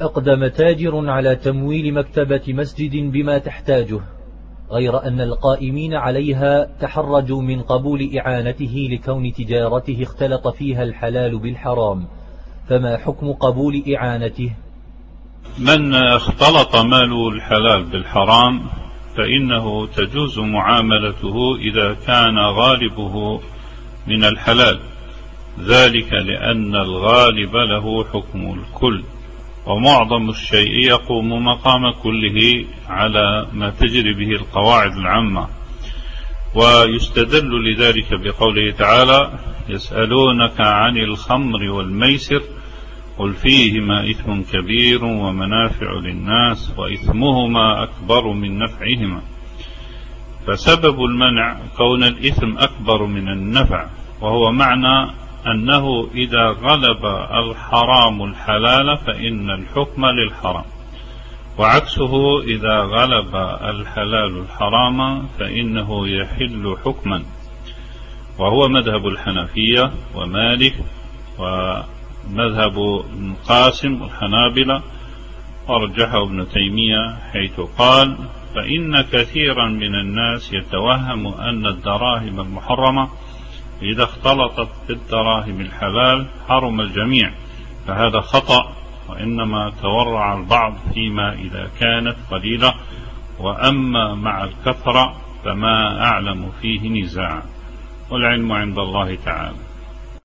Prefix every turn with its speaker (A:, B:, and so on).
A: أقدم تاجر على تمويل مكتبة مسجد بما تحتاجه، غير أن القائمين عليها تحرجوا من قبول إعانته لكون تجارته اختلط فيها الحلال بالحرام، فما حكم قبول إعانته؟
B: من اختلط ماله الحلال بالحرام فإنه تجوز معاملته إذا كان غالبه من الحلال، ذلك لأن الغالب له حكم الكل، ومعظم الشيء يقوم مقام كله على ما تجري به القواعد العامة. ويستدل لذلك بقوله تعالى: يسألونك عن الخمر والميسر قل فيهما إثم كبير ومنافع للناس وإثمهما أكبر من نفعهما. فسبب المنع كون الإثم أكبر من النفع، وهو معنى أنه إذا غلب الحرام الحلال فإن الحكم للحرام، وعكسه إذا غلب الحلال الحرام فإنه يحل حكما، وهو مذهب الحنفية ومالك ومذهب ابن قاسم والحنابلة، ورجحه ابن تيمية حيث قال: فإن كثيرا من الناس يتوهم أن الدراهم المحرمة إذا اختلطت بالدراهم الحلال حرم الجميع، فهذا خطأ، وإنما تورع البعض فيما إذا كانت قليلة، وأما مع الكثرة فما أعلم فيه نزاع، والعلم عند الله تعالى.